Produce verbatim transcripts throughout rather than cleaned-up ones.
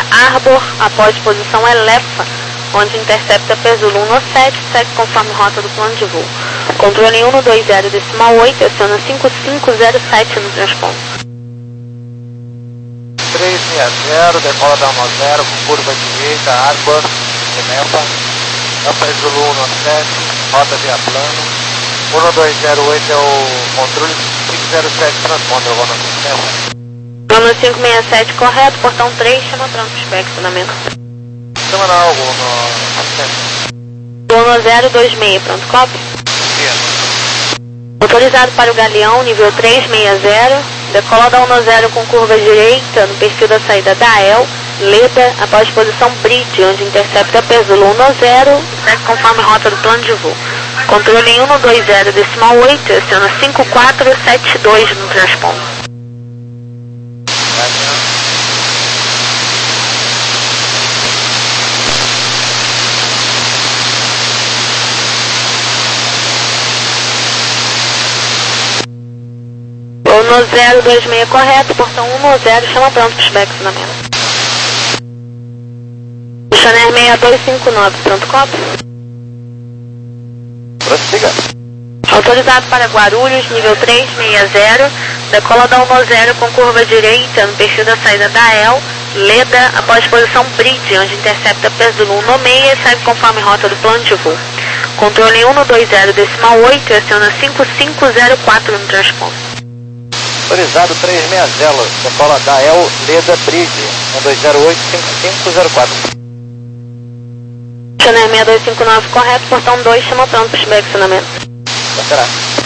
Arbor, após posição Elefa, onde intercepta Peso Luma no sete, segue conforme rota do plano de voo. Controle um dois zero decimal oito, aciona cinco cinco zero sete no transponto. três seis zero, decola da um zero, com curva direita, Arbor, Elefa, Peso Luma no sete, rota via plano. um dois zero oito é o controle cinco zero sete, transponder, vou no sistema. Plano cinco seis sete, correto, portão três, chama pronto, inspecionamento. Chama na algo no sistema. Plano zero dois seis, pronto, copy. Autorizado para o Galeão, nível três seis zero, decola da um zero com curva direita no perfil da saída da E L, Leda, após posição Bridge, onde intercepta Peso Luma um zero, segue conforme rota do plano de voo. Controle um dois zero decimal oito, aciona cinco quatro sete dois no transponto. um zero dois seis correto, portão um zero, chama pronto para inspecionamento. Chanel seis dois cinco nove, pronto, copy. Prossiga. Autorizado para Guarulhos, nível três seis zero, decola da um zero com curva direita no perfil da saída da E L, Leda, após posição Bridge, onde intercepta Peso Luma no meia e segue conforme rota do plano de voo. Controle um dois zero decimal oito, aciona cinco cinco zero quatro no transponto. Autorizado três seis zero, decola da E L, Leda, Bridge, um dois zero oito cinco cinco zero quatro. Chanel seis dois cinco nove, correto, portão dois, chama pronto para inspecionamento. Será?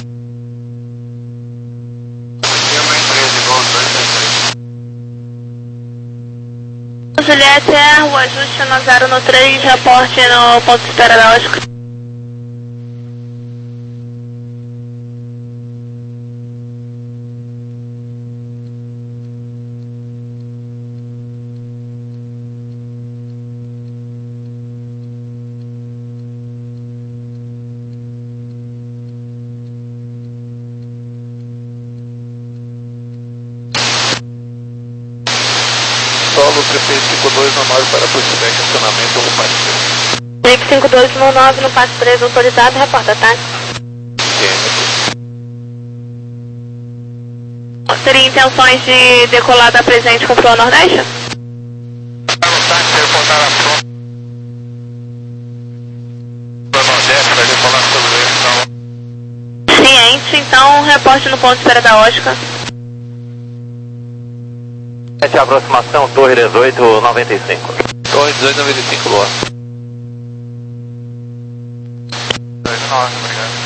Juliette, o ajuste no zero no três, reporte no ponto de espera da Oscar. Solo três cinco dois no nove para possível acionamento no passe três. três cinco dois no nove no passe três, autorizado, reporta, tá? Teria intenções de decolar da presente com o Plano Nordeste? Ciente, então reporte no ponto de espera da Oscar. Essa é a aproximação, Torre dezoito noventa e cinco. Torre dezoito noventa e cinco, Lua. Obrigado.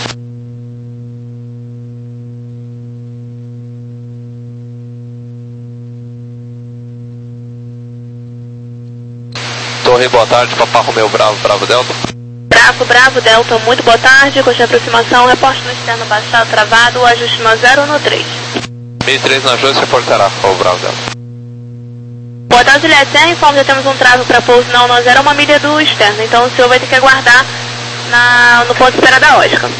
Torre, boa tarde, Papa Romeu Bravo, Bravo Delta. Bravo, Bravo Delta, muito boa tarde, coxa de aproximação, reporte no externo baixado, travado, ajuste no zero no três. mil três na ajuste, reportará, o Bravo Delta. Boa tarde, Juliette. É, informe, já temos um travo para pouso não no zero, uma milha do externo. Então o senhor vai ter que aguardar na, no ponto de espera da Oscar.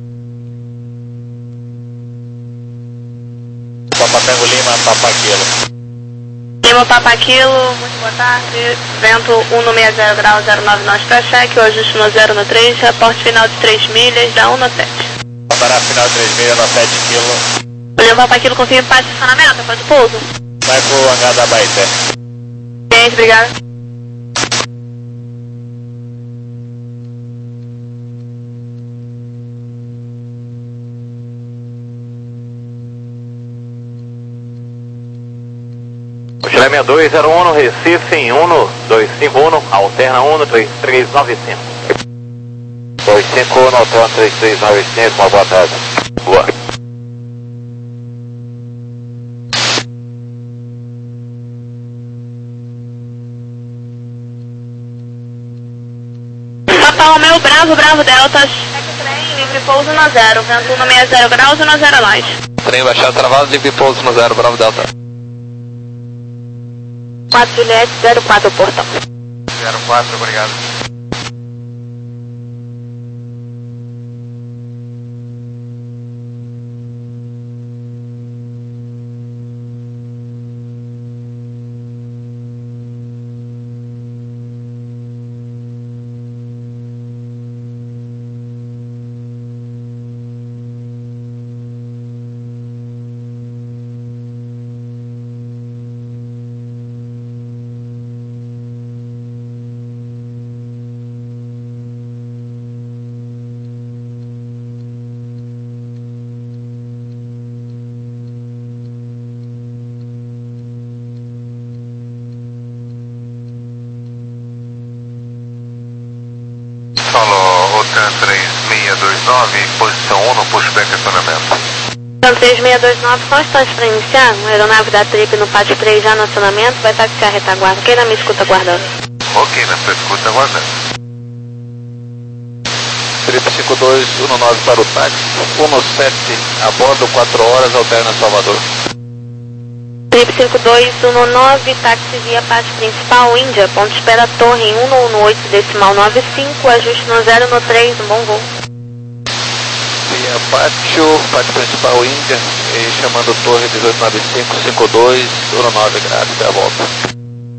Papa Tango Lima, Papa Quilo. Lima, Papa Quilo, muito boa tarde. Vento um no sessenta graus, zero nove nós para cheque, o ajuste no zero no três, reporte final de três milhas, da um no sete. Papará final de três milhas, no sete quilo. Lima, Papa Quilo, confirma para estacionamento, após o pouso? Vai pro hangar da Baité. Gente, obrigado. Chile seis dois zero um, Recife, um dois cinco um, alterna um três três nove cinco. dois cinco um, alterna três três nove cinco, uma boa tarde. Boa. Papa Romeu, Bravo, Bravo Delta, cheque trem, livre pouso no zero, vento um no sessenta graus e no zero nós. Trem baixado, travado, livre pouso no zero, Bravo Delta. quatro Juliette, zero quatro portão. zero quatro, obrigado. TAM três seis dois nove, posição um no pushback acionamento. TAM três seis dois nove, só instantes para iniciar. Uma aeronave da Trip no pátio três já no acionamento, vai taxiar a retaguarda. Quem não me escuta aguardando? Ok, na sua escuta aguardando. Trip cinco dois um nove para o táxi, um sete, a bordo, quatro horas, alterna Salvador. Trip cinco dois um nove, táxi via pátio principal, Índia, ponto de espera torre um um oito, decimal nove cinco, ajuste no zero no três, um bom voo. Via pátio, pátio principal, Índia, e chamando torre dezoito nove cinco, cinco dois um nove, graças, até a volta.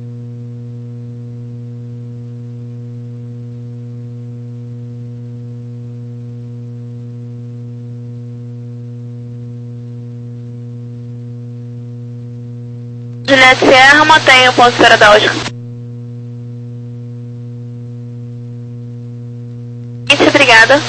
Juliette Sierra, mantenha o ponto de espera da Oscar. Isso, obrigada.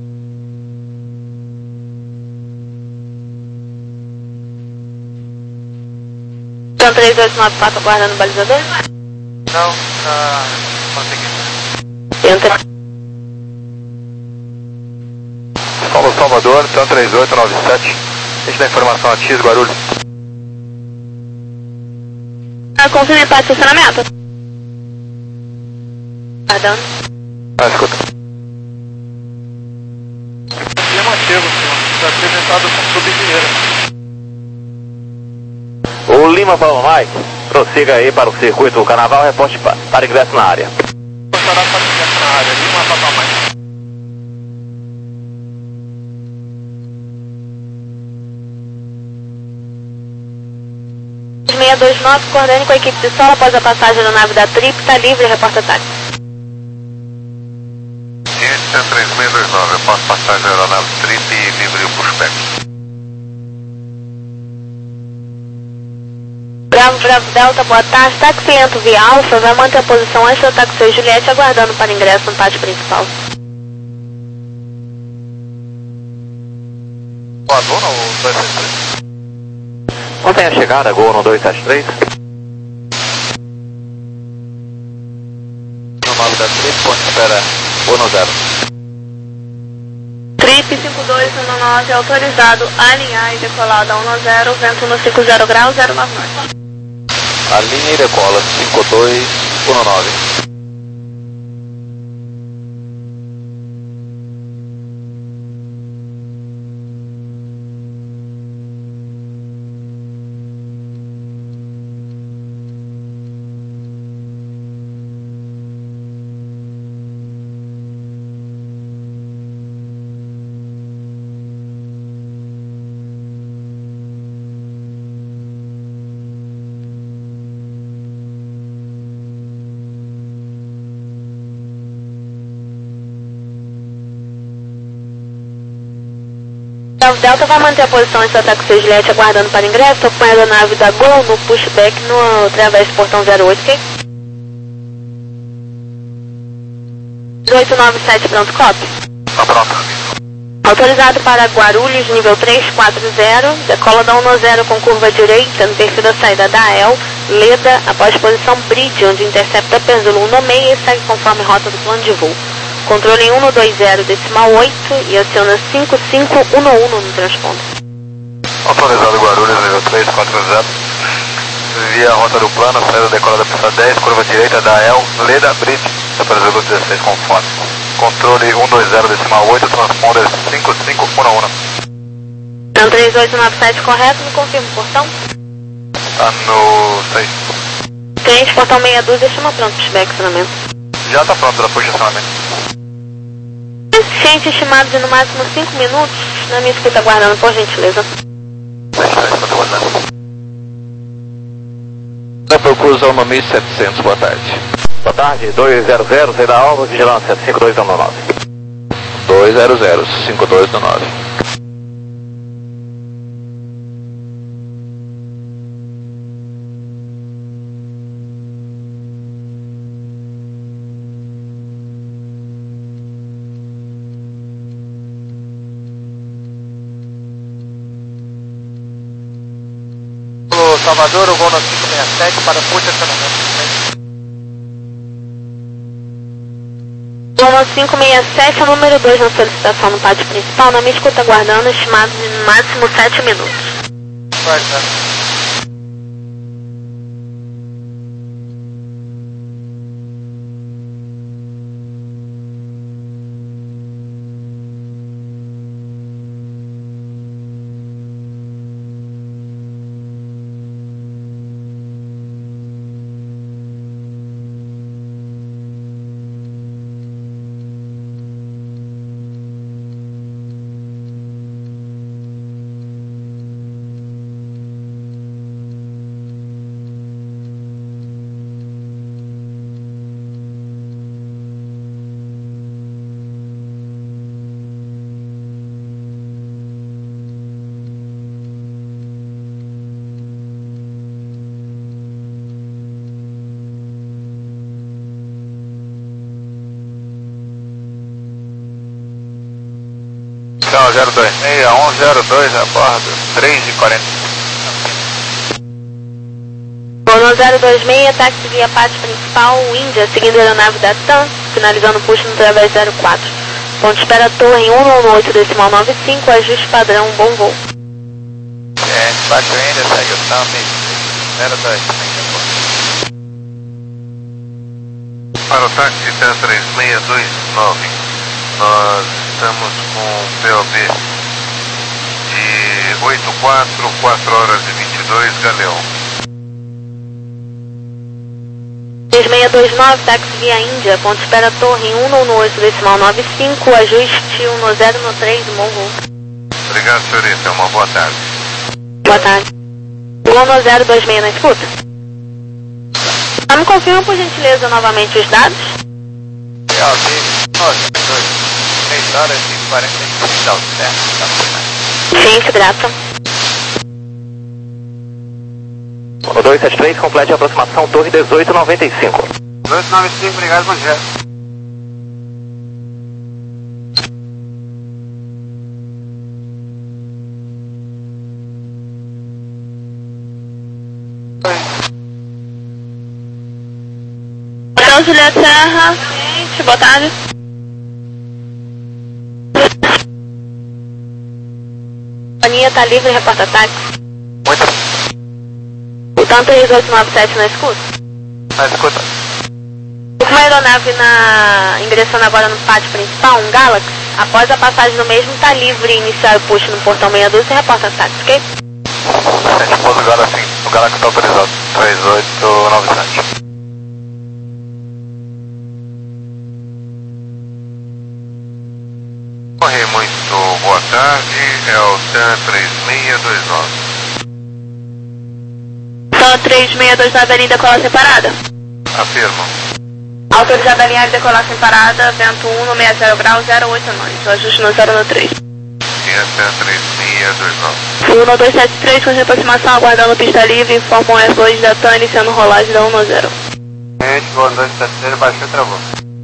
Então três oito nove quatro aguardando o balizador? Não, tá conseguindo. Entra. Paulo Salvador, TAM três oito nove sete. A gente dá informação a X, Guarulhos. Confirme para estacionamento. Perdão. Ah, escuta. Afirmativo, senhor. Está apresentado como subengenheiro. O Lima Palma Mike, prossiga aí para o circuito do Carnaval, reporte para, para ingresso na área. Passará para ingresso na área, Lima Palma Mike. seis dois nove, coordene com a equipe de solo após a passagem da nave da Trip, está livre, reporta táxi. TAM três seis dois nove, após passagem da aeronave Trip e livre o pushback. Bravo, Bravo Delta, boa tarde. Táxi lento via Alfa vai manter a posição antes da táxi Juliette aguardando para ingresso no pátio principal. O Adona ou dois sete três? Ontem a chegada, Gol no dois sete três. No nove da Trip, ponto de espera um zero. Trip cinco dois um nove, autorizado a alinhar e decolar da um zero, vento no cinco zero graus, zero nove nove. A linha e decola cinco dois um nove. O Delta vai manter a posição antes do ataque Juliette aguardando para ingresso. Estou acompanhando a nave da Gol no pushback no através do portão zero oito, ok? oito nove sete, pronto, copy. Tá pronto. Autorizado para Guarulhos, nível três quatro zero, decola da um zero com curva direita no perfil da saída da A E L, Leda, após posição Bridge, onde intercepta Peso um no meio e segue conforme rota do plano de voo. Controle um dois zero, decimal oito e aciona cinco cinco um um no transponder. Autorizado Guarulhos, nível três quatro zero. Via a rota do plano, saída decola da pista dez, curva direita da A E L, Leda, Bridge, supervisor dezesseis conforme. Controle um dois zero, decimal oito, transponder cinco cinco um um. Então três oito nove sete correto, me confirma o portão? Tá no seis. três, portão meia dúzia, chama pronto, pushback, acionamento. Já tá pronto, já foi estacionamento. Ciente estimado de no máximo cinco minutos, na minha escuta aguardando, por gentileza. Deixa eu estar aguardando. Da Procurso no mil e setecentos, boa tarde. Boa tarde, dois zero zero, Zé da Alva, vigilância cinco dois um nove. dois zero zero, cinco dois um nove. Salvador, o voo no cinco seis sete para o estacionamento. Voo cinco seis sete, é o número dois na solicitação no pátio principal. Não me escuta aguardando, estimado de no máximo sete minutos. Vai, tá. Então, zero dois seis, um zero dois, a bordo, três e quarenta. Bono zero dois seis, táxi via pátio principal, Índia, seguindo a aeronave da TAM, finalizando o push no través zero quatro. Ponto de espera torre um um oito, decimal nove cinco, ajuste padrão, bom voo. É, baixo Índia, segue o TAM, zero dois. Para o táxi T A três seis dois nove, nós estamos com P O B de oito quatro, quatro horas e vinte e dois, Galeão. três seis dois nove, táxi via Índia, ponto de espera torre um um oito, decimal nove cinco, ajuste um zero três, bom voo. Obrigado, senhorita, uma boa tarde. Boa tarde. um zero dois seis na escuta? Só me confirma, por gentileza, novamente os dados? P O B, três horas e quarenta e cinco, certo? Sim, grata. dois sete três, complete a aproximação, torre dezoito noventa e cinco. dezoito noventa e cinco, obrigado, bom dia. Então, Julieta Serra, gente, boa tarde. A companhia está livre, reporta táxi. Muito. O TAM três oito nove sete na escuta? Na escuta. Uma aeronave na... ingressando agora no pátio principal, um Galaxy, após a passagem do mesmo, está livre e iniciar o push no portão seis doze e reporta táxi, ok? A gente pôs agora sim, o Galaxy está autorizado, três oito nove sete. Corre, muito boa tarde, é o TAM três seis dois nove. TAM três seis dois nove, avenida decolar separada. Afirmo. Autorizada a linha de decolar separada, vento um no sessenta graus, zero oito nove, ajuste no zero três. E é TAM três seis dois nove. um dois sete três, com aproximação, aguardando pista livre, informa o S dois da TAM, iniciando rolagem da um zero. Gente, um dois sete três, baixou e travou.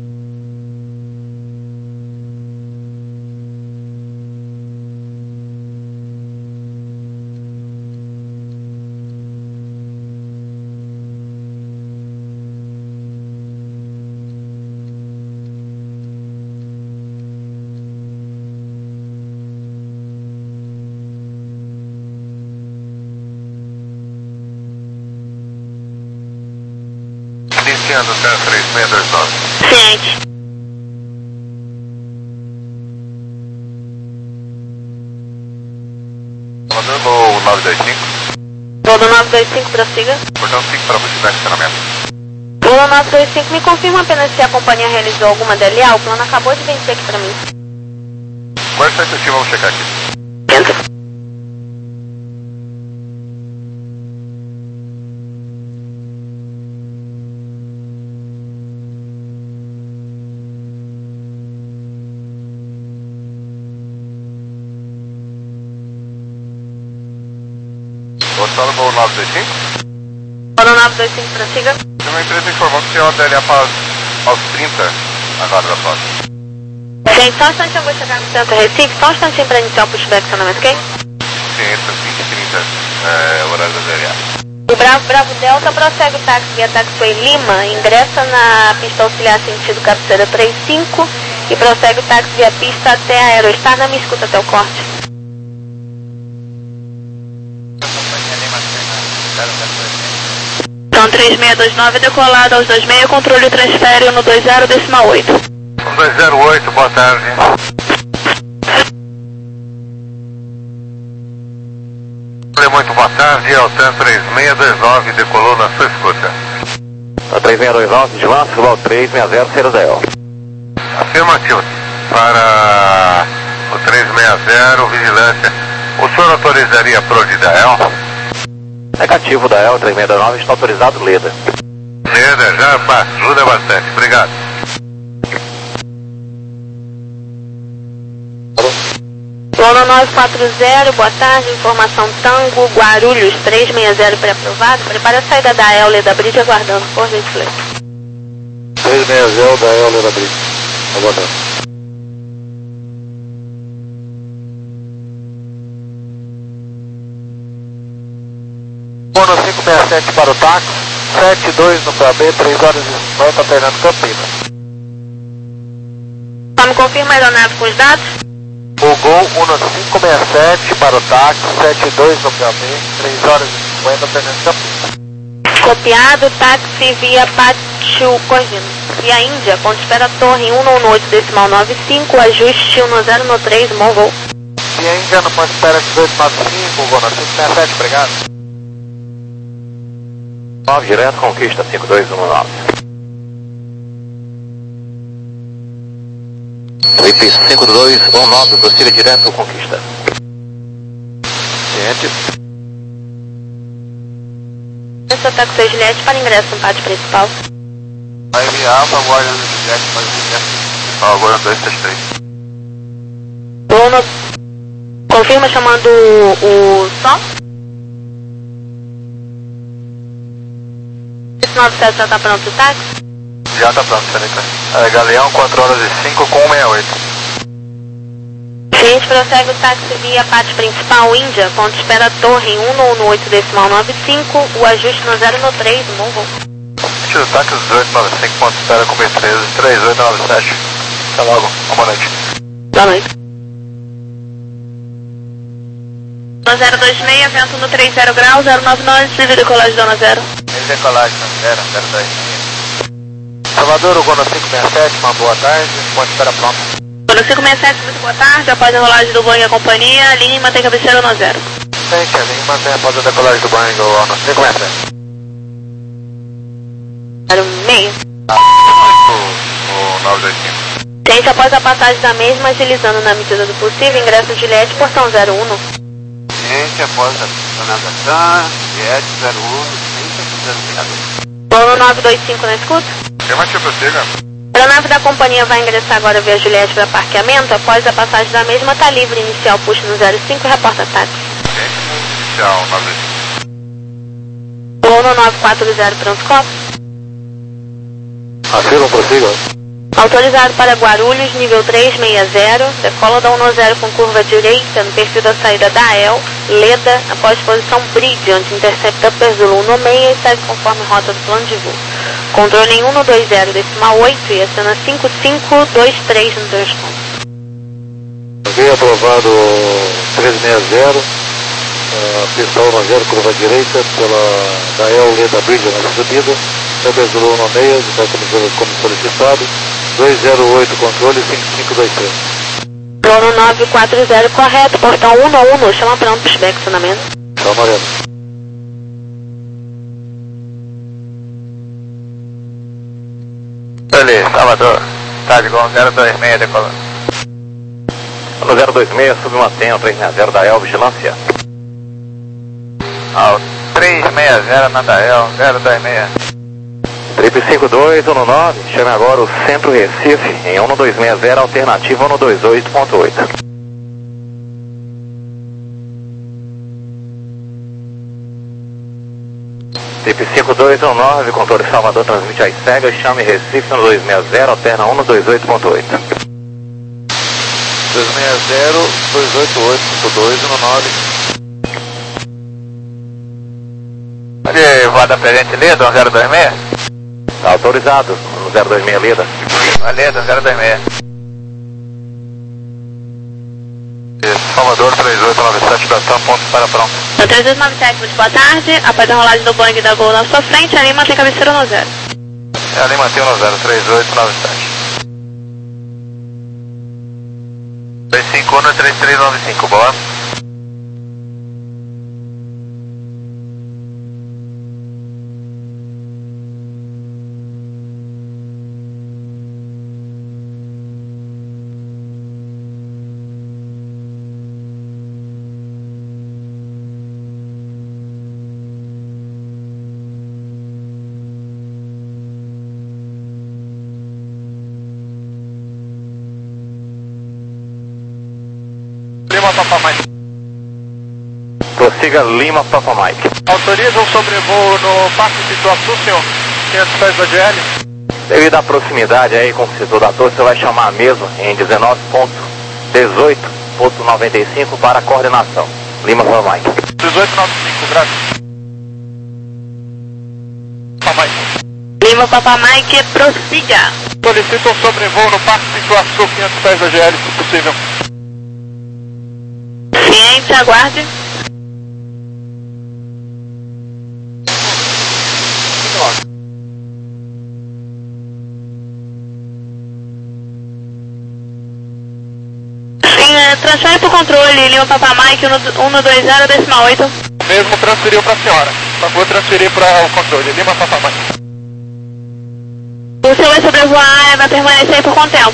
Iniciando o TAM três seis dois nove. Ciente. Comandando o nove dois cinco. Voo nove dois cinco, prossiga. Portão cinco para buscar estacionamento. Voo nove dois cinco, me confirma apenas se a companhia realizou alguma D L A, o plano acabou de vencer aqui para mim. Qual é a expectativa? Vamos checar aqui. Entra. Voltando para o nove dois cinco. Voo nove dois cinco, prossiga. Tem uma empresa informou que tinha uma D L A para aos trinta agora da foto. Gente, só um instante eu vou chegar no centro Recife, só um instantinho para iniciar o pushback, ok? Sim, entre vinte e trinta, é, o horário da D L A. O Bravo Bravo Delta prossegue o táxi via Taxiway Lima, ingressa na pista auxiliar sentido cabeceira trinta e cinco e prossegue o táxi via pista até a Aerostar. Não me escuta até o corte. Então três seis dois nove decolado aos dois seis, controle transfere no dois zero decimal oito. dois zero oito, boa tarde. Muito boa tarde, Altan três seis dois nove decolou na sua escuta. três seis dois nove, vigilância, Global três seis zero, Cerezel. Afirmativo. Para o três seis zero, vigilância, o senhor autorizaria a P R O D da E L? Negativo da E L, três seis dois nove, está autorizado, Leda. Leda, já ajuda bastante, obrigado. Lona nove quatro zero, boa tarde, informação Tango, Guarulhos três seis zero pré-aprovado, prepara a saída da E L Leda Bridge, aguardando, por gentileza. três seis zero da E L Leda Bridge, aguardando. Mono cinco seis sete para o táxi, sete dois no P A B, três horas e cinquenta, Fernando Campinas. Só me confirma a aeronave com os dados? O Gol Uno cinco seis sete para o táxi, sete dois no P A B, três horas e cinquenta, Fernando Campinas. Copiado, táxi via Pátio Corrino. Via Índia, ponto espera torre um no oito decimal nove cinco, ajuste um zero no três, Mongol. Via Índia no ponto espera dezoito nove cinco, Gol no cinco seis sete, obrigado. nove, direto, conquista cinco dois um nove. Trip cinco dois um nove, prossiga direto, conquista. Ciente. Esse táxi seis Juliette para ingresso no pátio principal. Vai enviar para a guarda do Juliette para o ingresso principal, agora dois três três. Bruno, confirma chamando o, o som. Esse nove sete já está pronto o táxi? Já está pronto, Seneca. É, Galeão, quatro horas e cinco com um seis oito. A gente prossegue o táxi via pátio principal Índia, ponto espera torre um no oito decimal nove cinco, o ajuste no zero no três, Mongol. Tiro táxi dezoito nove cinco, ponto espera com B treze, três oito nove sete. Até logo, uma boa noite. Boa noite. zero dois seis, vento no três zero graus, zero nove nove, civil decolagem zona zero. Decolagem zero, zero dois. Salvador, o Gono cinco seis sete, uma boa tarde, ponto espera pronto. Gono cinco seis sete, muito boa tarde, após a rolagem do Boeing e a companhia, linha e mantém cabeceira no zero. Tente a linha e mantém após a decolagem do Boeing, o Gono cinco seis sete. zero seis. O nove dois cinco. Tente após a passagem da mesma, agilizando na medida do possível, ingresso Juliette, portão zero um. Tente após a sonatação, Juliette zero um, trinta, Gono nove dois cinco na escuta. Afirmativo, prossiga. A aeronave da companhia vai ingressar agora via Juliette para parqueamento. Após a passagem da mesma, está livre. Inicial push no zero cinco e reporta táxi. Inicial, nove. Gono nove quatro zero, pronto, copo. Afirma, prossiga. Autorizado para Guarulhos, nível três seis zero. Decola da um zero com curva direita no perfil da saída da E L, Leda, após posição Bridge, onde intercepta Perzolo um seis e segue conforme rota do plano de voo. Controle em um no dois zero decimal oito e acena cinco cinco dois três no transponder. Ok, aprovado três seis zero, uh, pista um zero, curva direita, pela da E L Leda Bridge na subida, Perzolo um seis, está como solicitado, dois zero oito, controle cinco cinco dois três. Plano nove quatro zero, correto, portão um no um, chama pronto, pushback, acionamento. Chama Moreno. Ali, Salvador, tá de gol zero dois seis, decolando. No zero dois seis, submantém o três seis zero da E L, vigilância. Ao três seis zero na da E L, zero dois seis. Trip cinco dois um nove, chame agora o Centro Recife em um dois seis zero, alternativa um dois oito ponto oito. Trip cinco dois um nove, controle Salvador, transmite às cegas, chame Recife no dois seis zero, alterna um dois oito ponto oito. dois seis zero, dois oito oito ponto dois um nove. Ali, voada presente Leda, um zero dois seis. Autorizado, no zero dois seis Leda. Leda, zero dois seis. Salvador três oito nove sete, Betão, ponto para pronto. No três oito nove sete, muito boa tarde. Após a rolagem do Boeing da Gol na sua frente, a Lima tem cabeceira no zero. É, a Lima tem no zero, três oito nove sete. dois cinco um três três nove cinco, boa. Lima Papa Mike. Prossiga Lima Papa Mike. Autoriza um sobrevoo no Parque Pituaçu, senhor? quinhentos pés da G L. Devido à proximidade aí com o setor da torre, você vai chamar a mesa em dezenove ponto dezoito ponto noventa e cinco para a coordenação. Lima Papa Mike. dezoito noventa e cinco, graças. Papa Mike. Lima Papa Mike, prossiga. Solicita um sobrevoo no Parque Pituaçu, quinhentos pés da G L, se possível. Ciente, aguarde. Sim, é, transfere para o controle, Lima Papa Mike, um dois zero, decimal oito. Mesmo transferiu para a senhora. Só vou transferir para o controle. Lima Papa Mike. O senhor vai sobrevoar a área, vai permanecer aí por quanto tempo?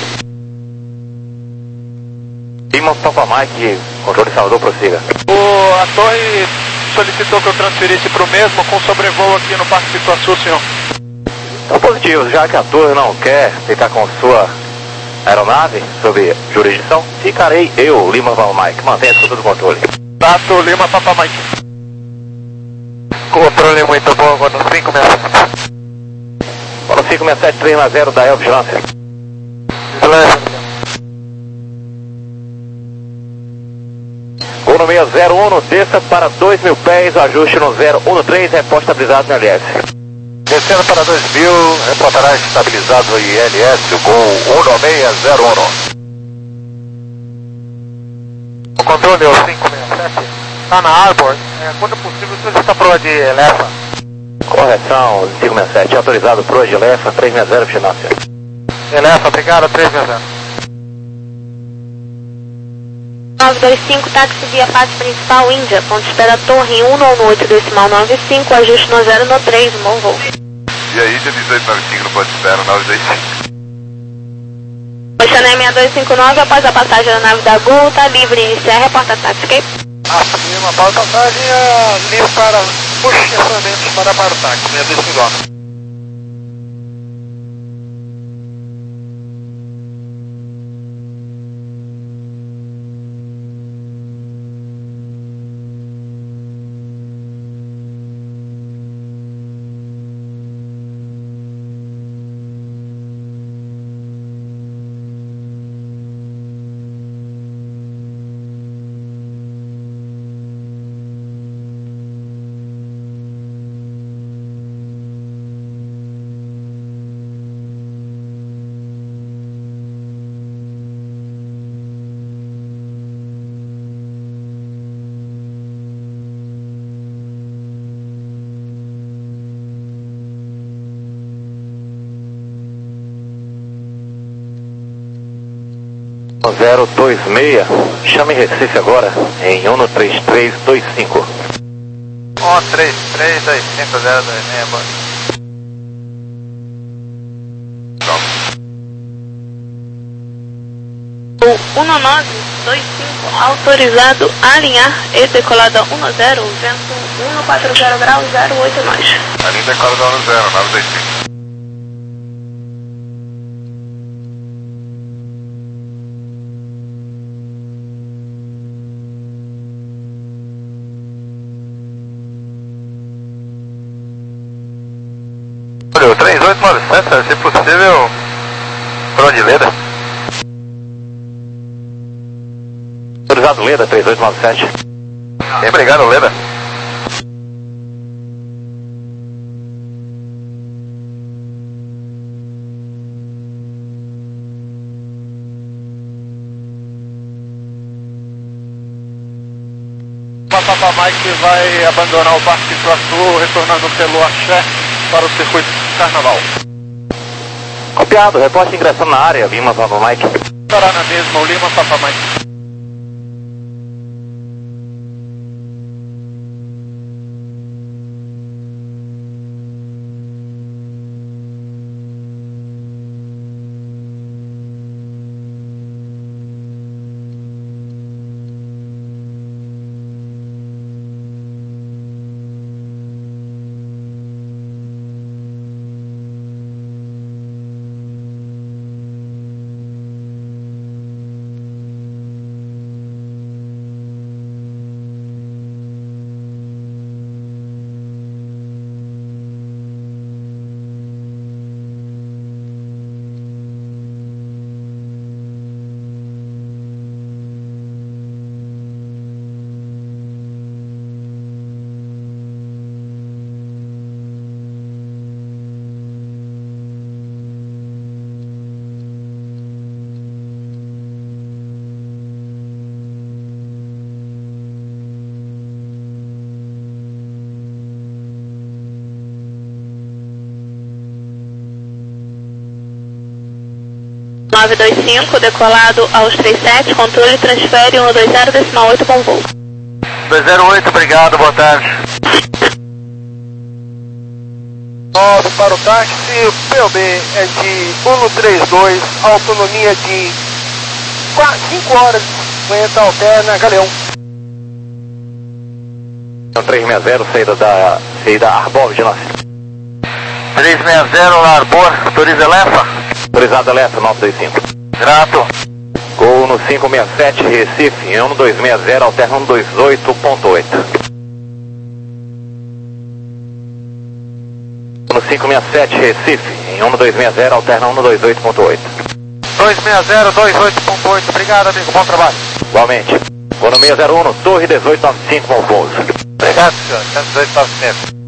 Lima Papa Mike, controle Salvador, prossiga. O, a torre solicitou que eu transferisse para o mesmo com sobrevoo aqui no Parque Pituaçu, senhor. Então positivo, já que a torre não quer ficar com sua aeronave sob jurisdição, ficarei eu, Lima Papa Mike. Mantenha a escuta do controle. Tato Lima Papa Mike. Controle muito bom, quando cinco seis sete. Quando cinco seis sete três zero da El Vigilância. Gol no seis zero um, desça para dois mil pés, ajuste no zero um três, reposta estabilizado no L S. Descendo para dois mil, reportará estabilizado no I L S, o gol um seis zero um. O controle é o cinco seis sete, está na Arbor, é, quando possível solicita a prova de Elefa. Correção, cinco seis sete, autorizado pro de Elefa, três seis zero, vigilância. Elefa, obrigado, três seis zero. nove dois cinco, táxi via Pátio Principal, Índia, ponto de espera Torre um nove oito, decimal nove cinco, ajuste no zero no três, bom voo. E aí, dezoito nove cinco no ponto de espera, nove dois cinco. Oceané seis dois cinco nove, após a passagem da nave da Gol, tá livre, iniciar, reporta táxi, ok? Afirma, após a passagem, livre para puxamento para para o táxi, seis dois cinco nove. zero dois seis, chame Recife agora em um três três dois cinco. um três três dois cinco zero dois seis, boa. O um nove dois cinco, autorizado a alinhar e decolada um zero, vento um quatro zero graus, zero oito nós. Alinha decolada um zero, nove dois cinco. Olha, o três oito nove sete, se possível, para onde Leda? Autorizado Leda, três oito nove sete. Bem, obrigado, Leda. Mike vai abandonar o Parque Iguaçu, retornando pelo Axé para o circuito Carnaval. Copiado, reporte ingressando na área, Lima, Papa Mike. Estará na mesma, o Lima, Papa Mike. nove dois cinco, decolado aos trinta e sete, controle transfere um dois zero, decimal oito, bom voo. dois zero oito, obrigado, boa tarde. nove para o táxi, o P O B é de cento e trinta e dois, autonomia de cinco horas, cinquenta, alterna, Galeão. trezentos e sessenta, saída da, saída Arbor, Vigilância. trezentos e sessenta, Arbor, autoriza Elefa. Autorizado Elefa, nove dois cinco. Grato. Gol no cinco seis sete, Recife, em um dois seis zero, alterna um dois oito ponto oito. No cinco seis sete, Recife, em um dois seis zero, alterna um dois oito ponto oito. dois seis zero, dois oito ponto oito, obrigado amigo, bom trabalho. Igualmente. Gol no seis zero um, Torre dezoito noventa e cinco, bom pouso. Obrigado senhor, dezoito noventa e cinco.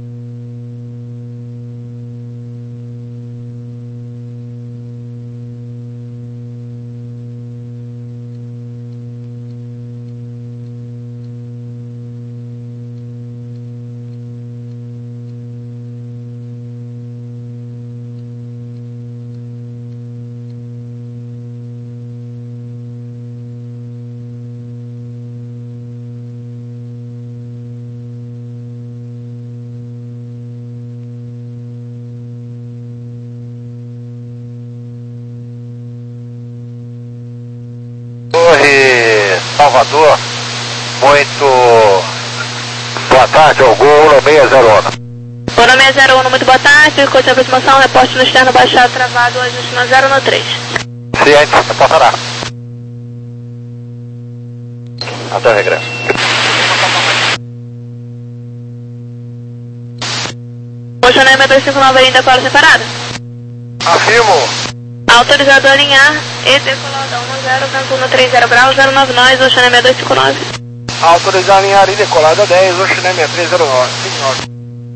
Torre Salvador, muito boa tarde, ao Gol no seis zero um. Gol no seis zero um, muito boa tarde, curso de aproximação, reporte no externo baixado, travado, ajuste no zero no três. Ciente, reportará. Até o regresso. Motion M dois cinco nove ainda para separada. Afirmo. Autorizado a alinhar e decolado a um zero, vento um trinta graus, zero nove nove, Ocean M dois cinco nove. Autorizado a alinhar e decolado a dez, Ocean M três zero nove.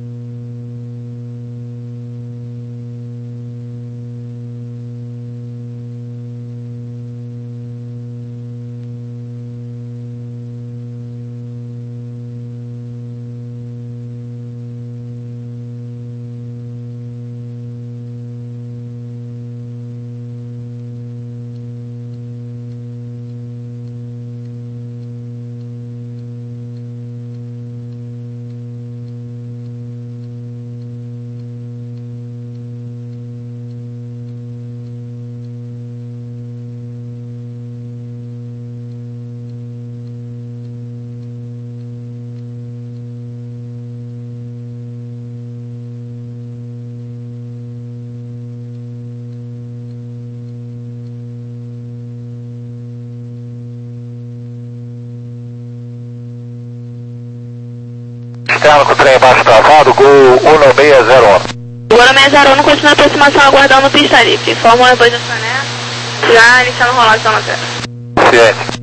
Externo com o trem embaixo travado, Gol um seis zero um. Gol no seis zero um, continua a aproximação aguardando pista livre. Informa o depois da Sané, já iniciando rolagem zona zero. Ciente.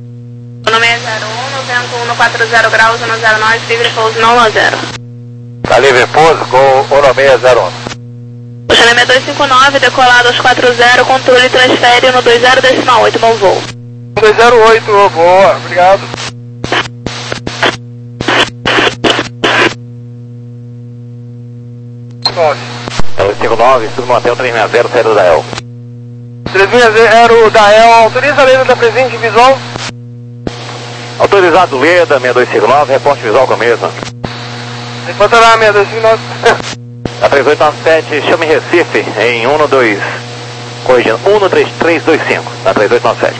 No seis zero um, no vento um quatro zero graus, um zero nove, livre pouso não zero. Tá livre pouso, Gol um seis zero um. Xanamé dois cinco nove, decolado aos quatro zero, controle transfere no dois zero decimal oito, bom voo. dois zero oito, boa, obrigado. nove. dois cinco nove, submantel três seis zero, saída da E L. três seis zero da E L, autoriza a lenda da presente visual. Autorizado Leda, seis dois cinco nove, reporte visual com a mesma. Reportará seis dois cinco nove. A três oito nove sete, chame Recife em um dois, corrigindo, um três três dois cinco, na três oito nove sete.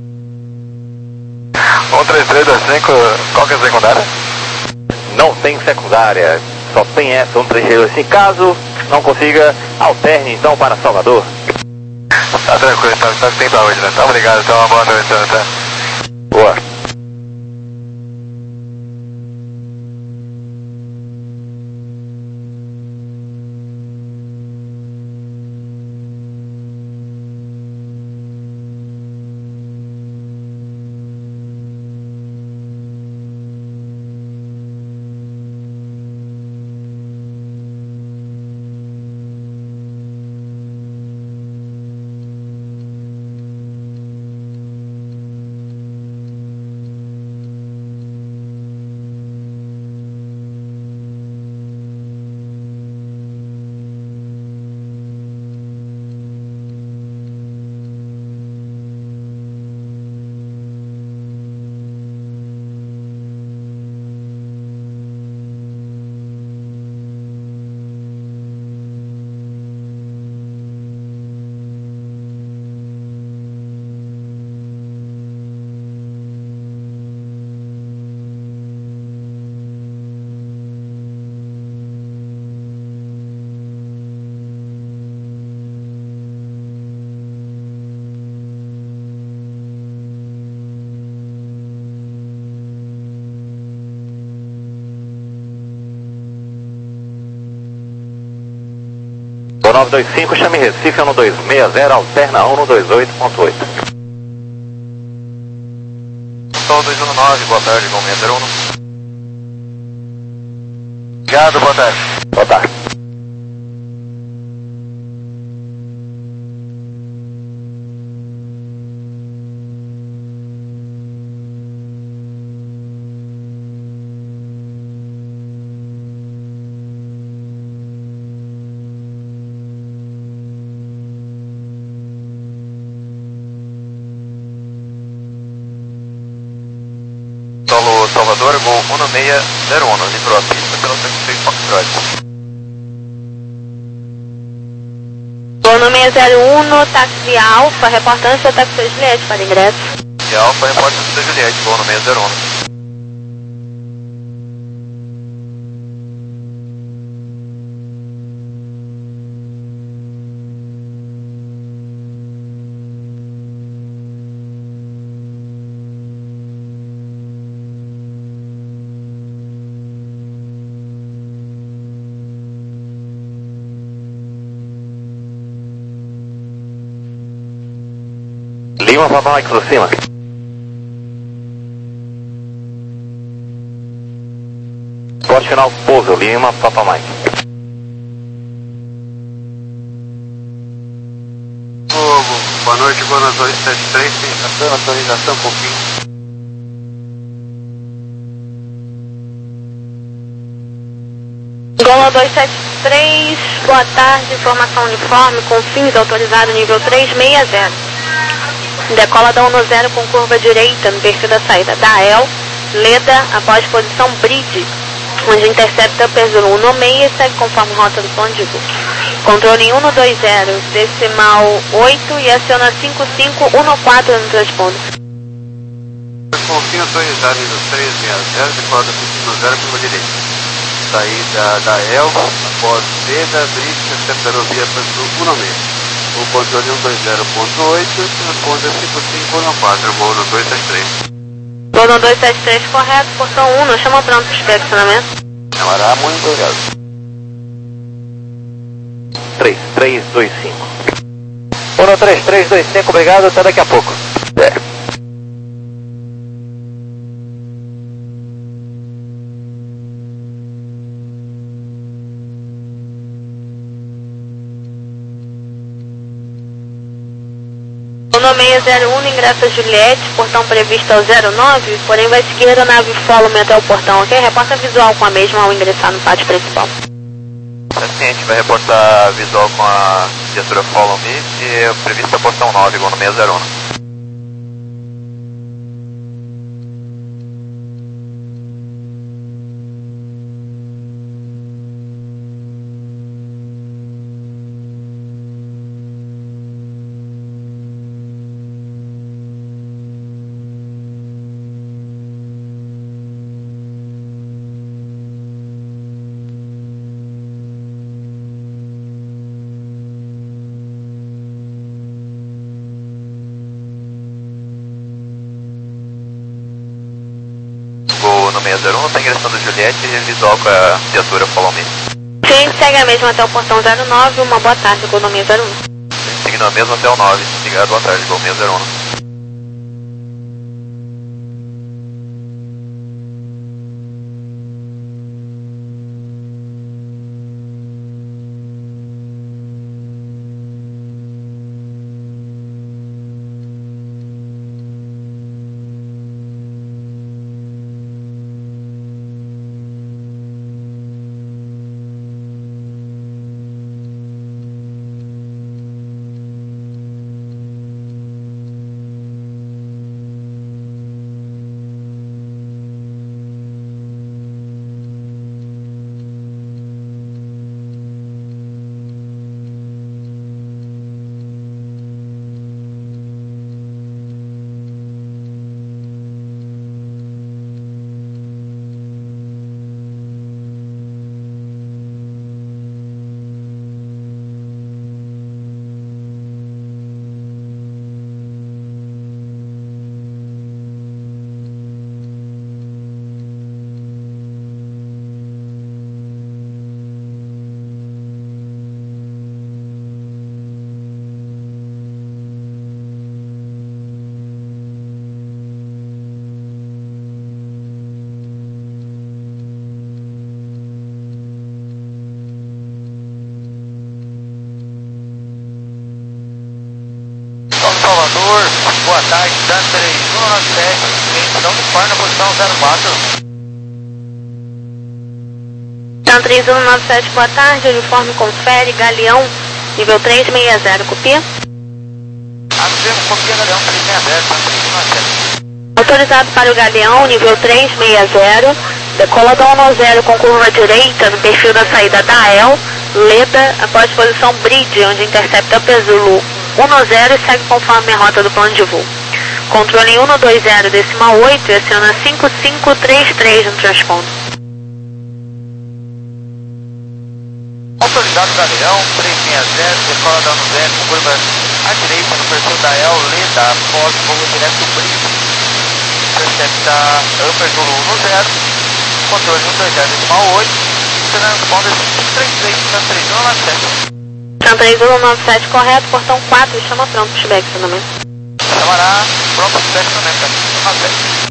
um três três dois cinco, qual que é a secundária? Não tem secundária, só tem essa, um três três dois cinco. Caso não consiga, alterne então para Salvador. Tá tranquilo, então, então tem pra hoje, né? Tá obrigado, então uma boa noite, então, tá? Boa. nove dois cinco, chame Recife um dois seis zero, alterna um dois oito ponto oito. Sol dois um nove, boa tarde, Gol seis zero um. Obrigado, boa tarde. Boa tarde. Solo Salvador, Gol um seis zero um, livrou a pista pelo sete seis Foxtrot. Gol seis zero um, táxi Alfa, reportância táxi Juliette para ingresso. E Alfa, repórter da Juliette, Gol seis zero um. Lima Papa Mike por cima. Poste final, pouso, Lima Papa Mike. Oh, boa noite, Gol na dois sete três, tentação, atualização um pouquinho. Gol dois sete três, boa tarde, informação uniforme, com fins autorizado nível três seis zero. Decola da um zero com curva direita no perfil da saída da E L, Leda após posição Bridge, onde intercepta Peso um seis e segue conforme rota do plano de voo. Controle em um dois zero, decimal oito e aciona cinco cinco um quatro no transponder. Confio autorizado nível três seis zero, decola da cinco zero curva direita. Saída da E L, após Leda, Bridge, intercepta aerovia Peso um seis. O controle um dois zero ponto oito, transponder cinco cinco um quatro, Gol no dois sete três. Gol no dois sete três, correto, portão um, não chama pronto para inspecionamento. Camará, muito obrigado. três três dois cinco. um três três dois cinco, obrigado, até daqui a pouco. É. seis zero um, ingressa a Juliette, portão previsto ao zero nove, porém vai seguir a aeronave Follow-me até o portão, ok? Reporta visual com a mesma ao ingressar no pátio principal. Paciente vai reportar visual com a viatura Follow-me e prevista portão nove, igual no seis zero um. No seis zero um, está ingressando a Juliette e visual com a viatura Follow-me. Sim, segue a mesma até o portão zero nove, uma boa tarde, Gol no seis zero um. Seguindo a mesma até o nove, obrigado, boa tarde, Gol seis zero um. Salvador, boa tarde, Dan três um nove sete, não me na posição zero quatro. Dan três um nove sete, boa tarde, uniforme confere, Galeão, nível três seis zero, copia. Avemos, copia, Galeão três seis zero, Dan três um nove sete. Autorizado para o Galeão, nível três seis zero, decola da um zero com curva direita no perfil da saída da E L, Leda, após posição Bridge, onde intercepta Pesulu um zero e segue conforme a rota do plano de voo. Controle um dois zero, decimal oito e aciona cinco cinco três três no transponder. Autorizado Galeão três seis zero, decola da um zero com curva à direita no perfil da E L, Leda, após voo direto Bridge, intercepta Upper Zulu um zero, controle um dois zero, decimal oito, transponder cinco três três, três um nove sete. três um nove sete correto, portão quatro, chama pronto, pushback, acionamento. Chamará, pronto, pushback, acionamento.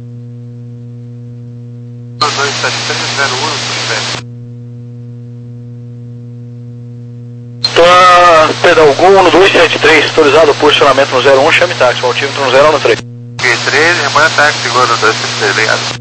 dois sete três zero um, pushback. perdão, Gol um dois sete três, autorizado o posicionamento no zero um, chame táxi, o altímetro no zero um três. Q três, rebanho táxi, Gol um dois sete três, ligado.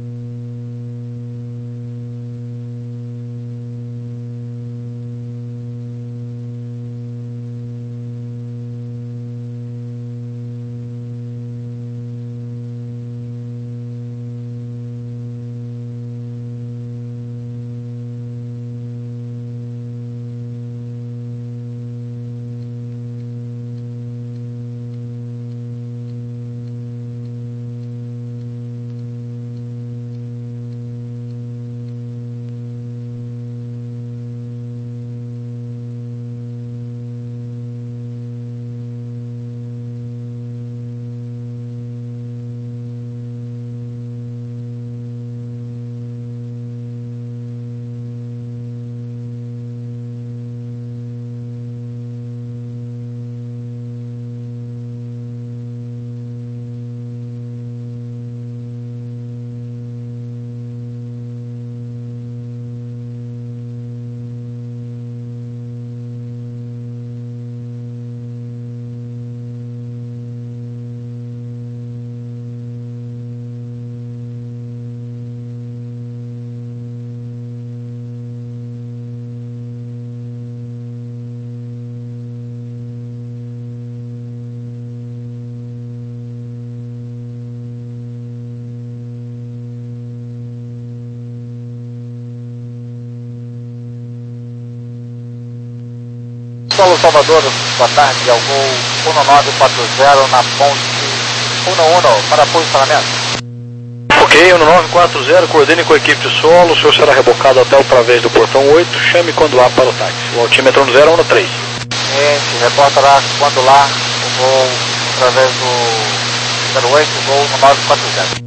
Solo Salvador, boa tarde, ao Gol um nove quatro zero na ponte um um para posicionamento. Ok, um nove quatro zero, coordene com a equipe de solo, o senhor será rebocado até o través do portão oito, chame quando lá para o táxi, o altímetro no zero um três. Gente, reportará quando lá o Gol através do zero oito, Gol um nove quatro zero.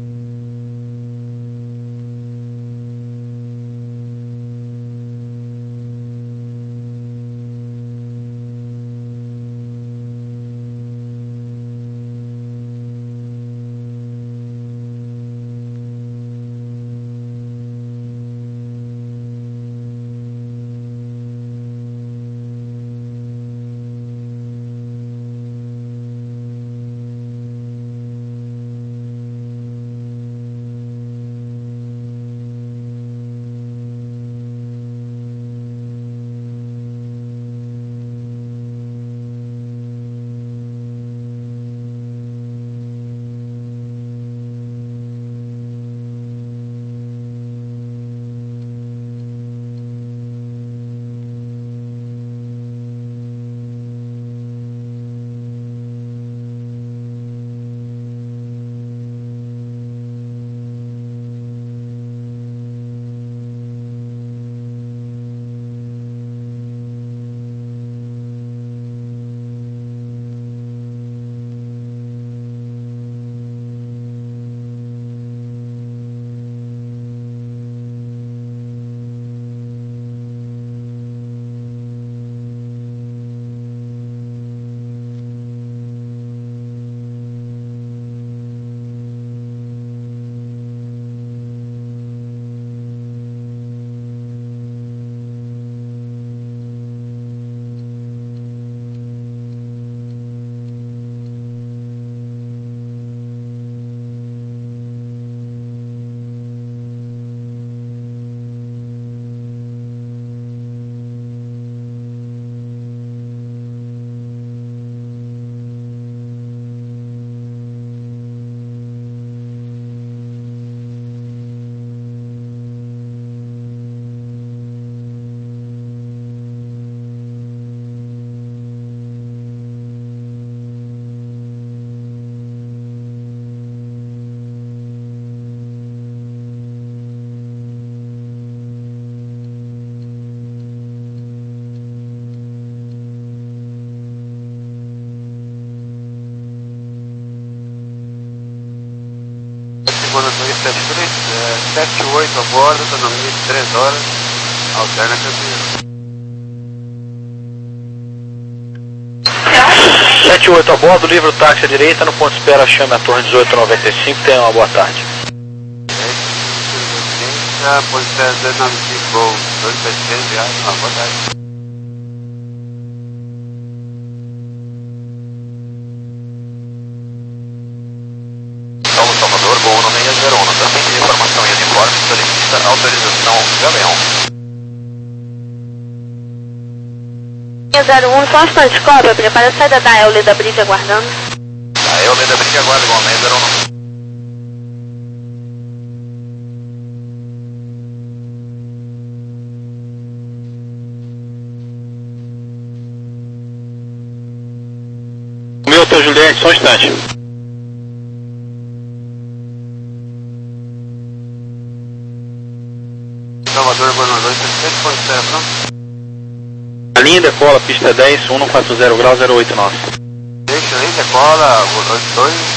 Gol dois sete três, sete oito a bordo, autonomia de três horas, alterna campeiro. sete oito a bordo, livre o táxi à direita, no ponto de espera chame a torre dezoito noventa e cinco, tenha uma boa tarde. Ponto de espera dezoito noventa e cinco, Gol dois sete três, uma boa tarde. Galeão. zero um, só um instante, cobra, prepara a saída da El, Leda Bridge aguardando. Da El, Leda Bridge aguarda igualmente, zero um. Meu, Hotel Juliette, só um instante. Salvador, governador, sete ponto zero, pronto. A linha decola, pista dez, um quatro zero grau, zero oito nove. Deixa aí, decola, dois dois.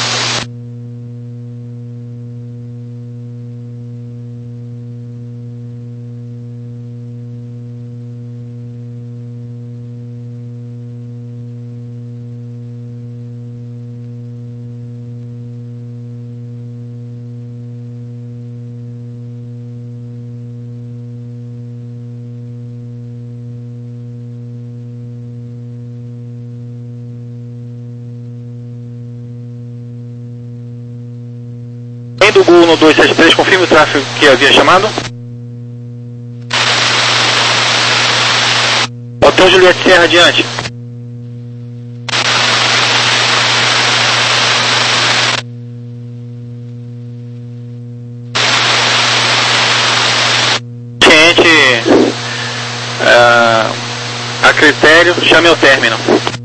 Do Gol no dois sete três, confirme o tráfego que havia chamado. Hotel Juliette Serra, adiante. Ciente, uh, a critério, chame ao término.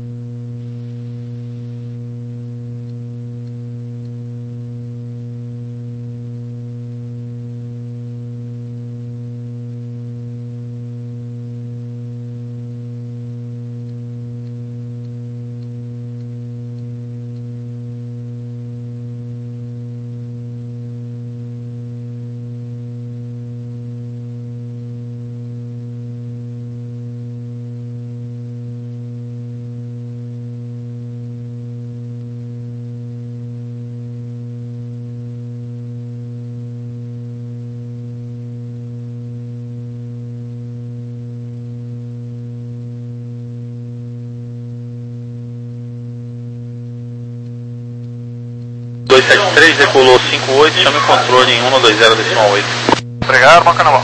dois sete três, decolou cinco oito, chame o controle em um dois zero decimal oito. Obrigado, marca na mão.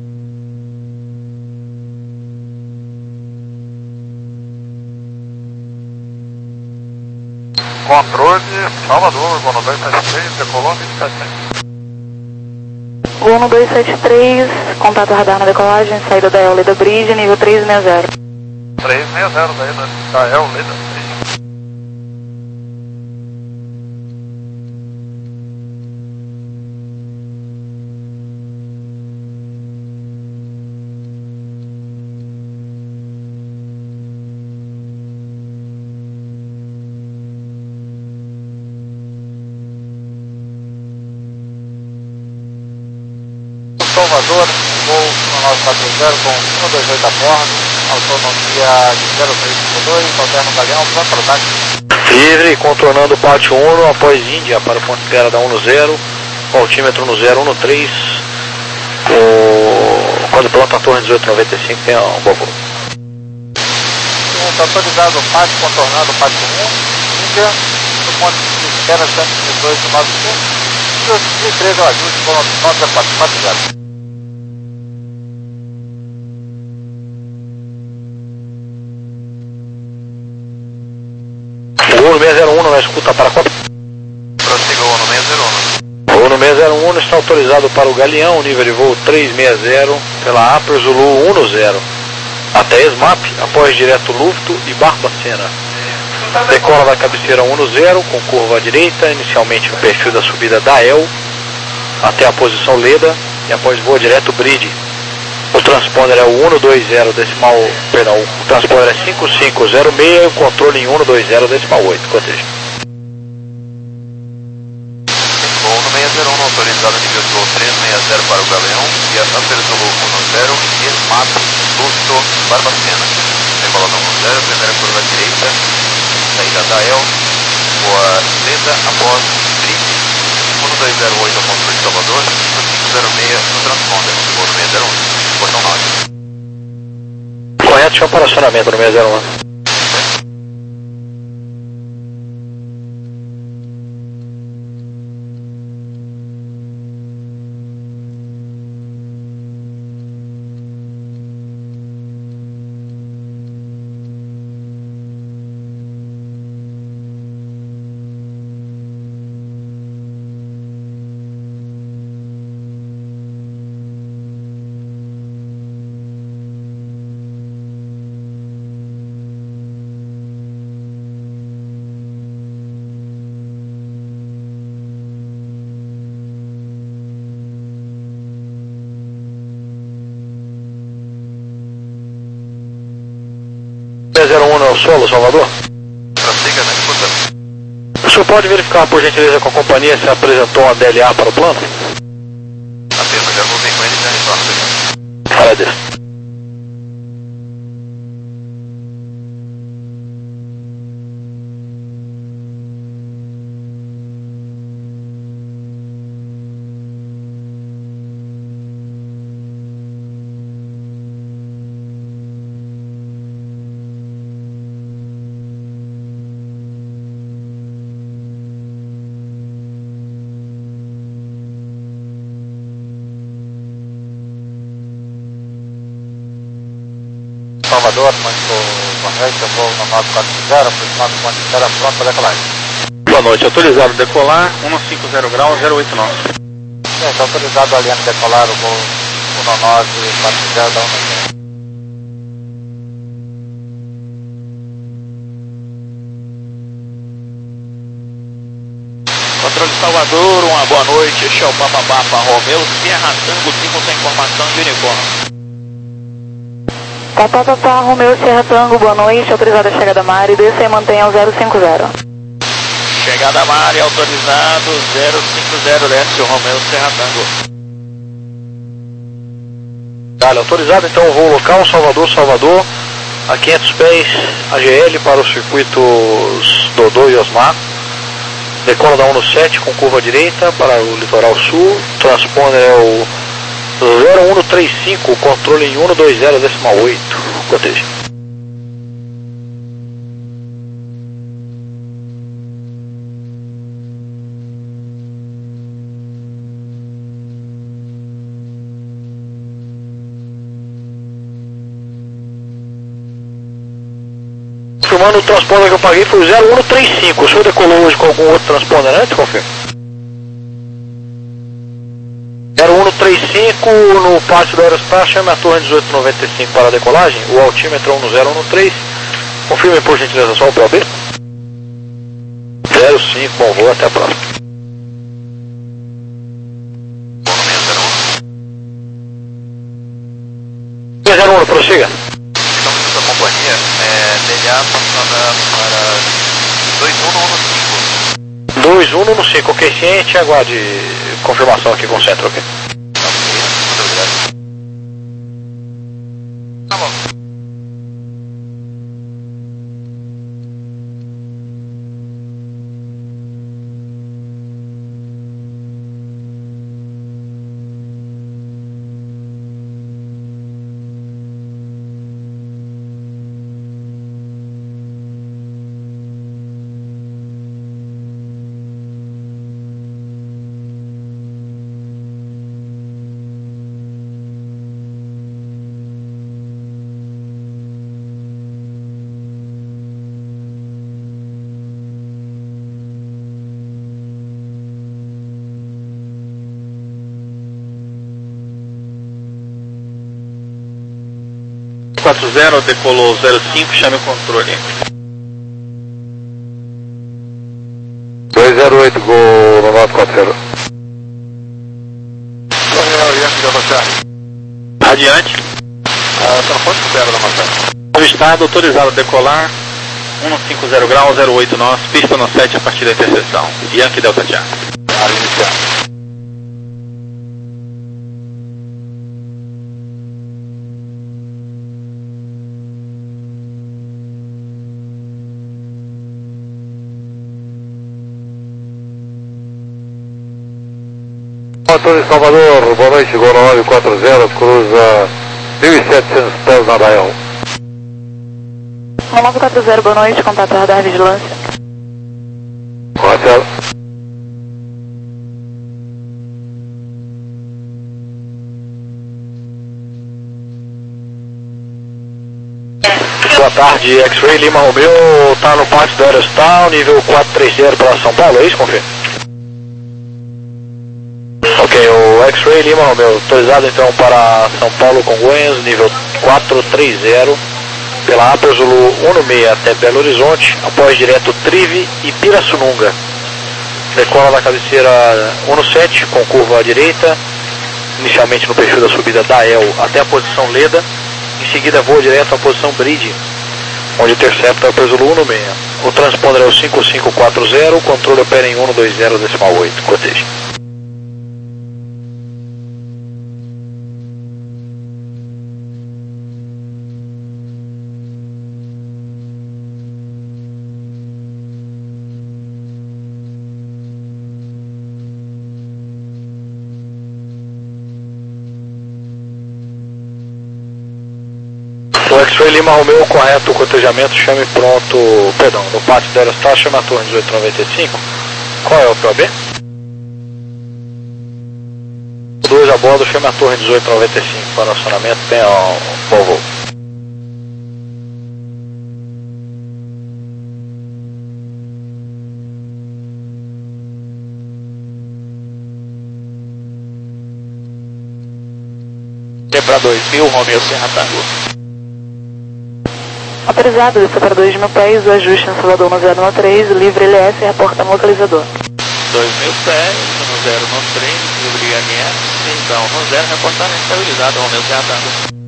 Controle, Salvador, Gol no dois sete três, decolou vinte e sete. Gol no dois sete três, contato radar na decolagem, saída da El, Leda Bridge, nível três seis zero. três seis zero daí, né? Da El, Leda Bridge. Salvador, Gol nove quatro zero com um dois oito a bordo, autonomia de zero três cinco dois, alterno Galeão, pronto para o táxi. Livre, contornando o pátio um após Índia para o ponto de espera da um zero, altímetro no zero um três, o... quando pronto a torre dezoito noventa e cinco tem um bom voo. Está autorizado o pátio, contornando o pátio um, Índia, no ponto de espera cento e dezoito noventa e cinco, e três ao ajuste com nota quatro quatro zero. O no seis zero um na escuta para qual? Prossiga o no seis zero um. O no seis zero um está autorizado para o Galeão, nível de voo três seis zero, pela Upper Zulu um zero, até S M A P, após direto Lufto e Barbacena. Decola da cabeceira um zero, com curva à direita, inicialmente no perfil da subida da El, até a posição Leda, e após voa direto Bridge. O transponder é o um dois zero decimal, perdão, o transponder é cinco cinco zero seis e o controle em um dois zero decimal oito, cortejo. Gol no seis zero um, autorizado nível de voo três seis zero para o Galeão, e a Upper Zulu um zero, e S M A P, Lufto, Barbacena. Decola da um zero, primeira curva à direita, saída da El, voa Leda após Bridge. um dois zero oito, controle de Salvador, cinco cinco zero seis no transponder, gol no seis zero um. Portão nove. Correto, chama para acionamento no seis zero um. ao solo, Salvador? Prossiga na escuta. O senhor pode verificar, por gentileza, com a companhia se apresentou uma D L A para o plano? Afirma, já voltei com ele e já retorno, obrigado. Agradeço. Salvador, muito boa noite, eu vou no nove quatro zero, aproximado do ponto de espera pronto para decolagem. Boa noite, autorizado decolar, cento e cinquenta graus, zero oito nove. É, está autorizado aliando decolar o voo um nove quatro zero da um. Controle Salvador, uma boa noite, este é o Papa Papa Romeu, Sierra Tango cinco sem informação de uniforme. Papa Papa Romeu Sierra Tango, boa noite, autorizada a chegada Mari, desça e mantenha o zero cinco zero. Chegada Mari, autorizado, zero cinco zero, desce o Romeu Sierra Tango. Vale, autorizado então o voo local, Salvador, Salvador, a quinhentos pés, A G L para os circuitos Dodô e Osmar. Decola da um sete com curva direita para o litoral sul, transponder é o zero um três cinco, controle em um dois zero decimal oito, coteja. Confirmando o transponder que eu paguei foi o zero um três cinco, o senhor decolou hoje com algum outro transponder antes, confirma? zero um três cinco no pátio do Aerostar, chame a torre dezoito noventa e cinco para a decolagem, o altímetro um zero um três, confirme por gentileza só o P O B. zero cinco, bom voo, até a próxima. zero um, prossiga. Estamos junto à companhia, é, D L A passando para dois um um cinco. dois um um cinco, ok, ciente, aguarde confirmação aqui com o centro, ok? Tá bom. quatro zero, decolou zero cinco, chame o controle. dois zero oito, gol no nove quatro zero. Adiante. Ah, telefone zero da matéria. O estado autorizado a decolar, cento e cinquenta graus, zero oito nós, pista no sete a partir da interseção. Yankee Delta Charlie. Área inicial. Motor de Salvador, boa noite, Gol nove quatro zero, cruza mil e setecentos pés na Daião. nove quatro zero, boa noite, contato radar vigilância. Marcelo. Boa tarde, X-Ray Lima Romeu, está no pátio do Aerostar, nível quatro três zero para São Paulo, é isso, confirma? Ok, o X-Ray Lima Romeu, autorizado então para São Paulo Congonhas, nível quatro três zero, pela Apple Zulu um seis até Belo Horizonte, após direto Trive e Pirassununga. Decola da cabeceira um sete com curva à direita, inicialmente no perfil da subida da El até a posição Leda, em seguida voa direto à posição Bridge, onde intercepta Upper Zulu um seis. O transponder é o cinco cinco quatro zero, o controle opera em um dois zero decimal oito, coteja. O X-Ray Lima Romeo, correto, o cotejamento, chame pronto, perdão, no pátio da Aerostar, chama a torre dezoito noventa e cinco. Qual é o P O B? dois a bordo, chame a torre dezoito noventa e cinco para acionamento, tenha um bom voo. Para dois mil, Romeo Serra Tango. Autorizado, desça para dois mil pés, o ajuste no Salvador no zero no três, livre L S e reporta no localizador. dois mil pés, no zero no três, livre L S, então no zero, reportamento estabilizado, Romeo Serra Tango.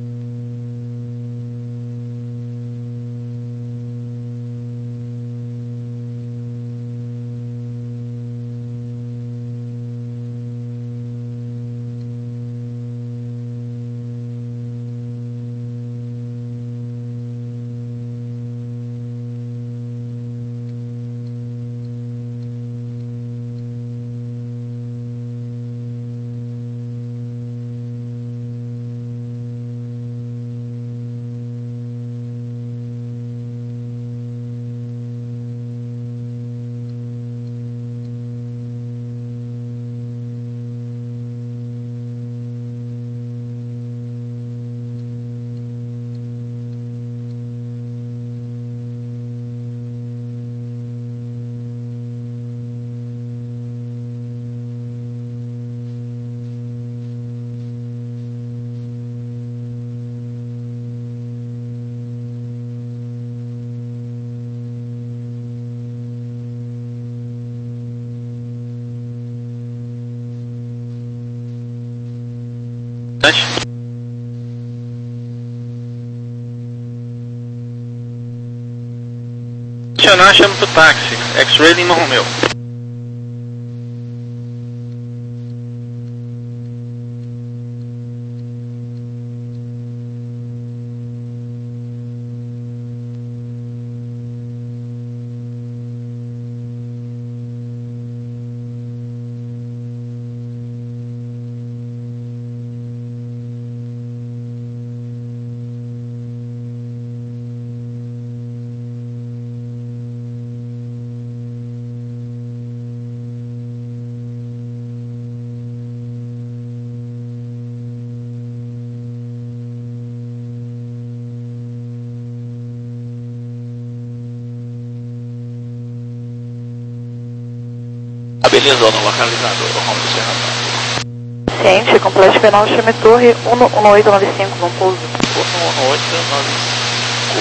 Acionar, chama pro táxi, X-Ray Lima Romeo. Beleza, no localizador, Romeo Serra Tango. Ciente, complete final, chame torre um oito nove cinco, bom pouso. um oito nove cinco.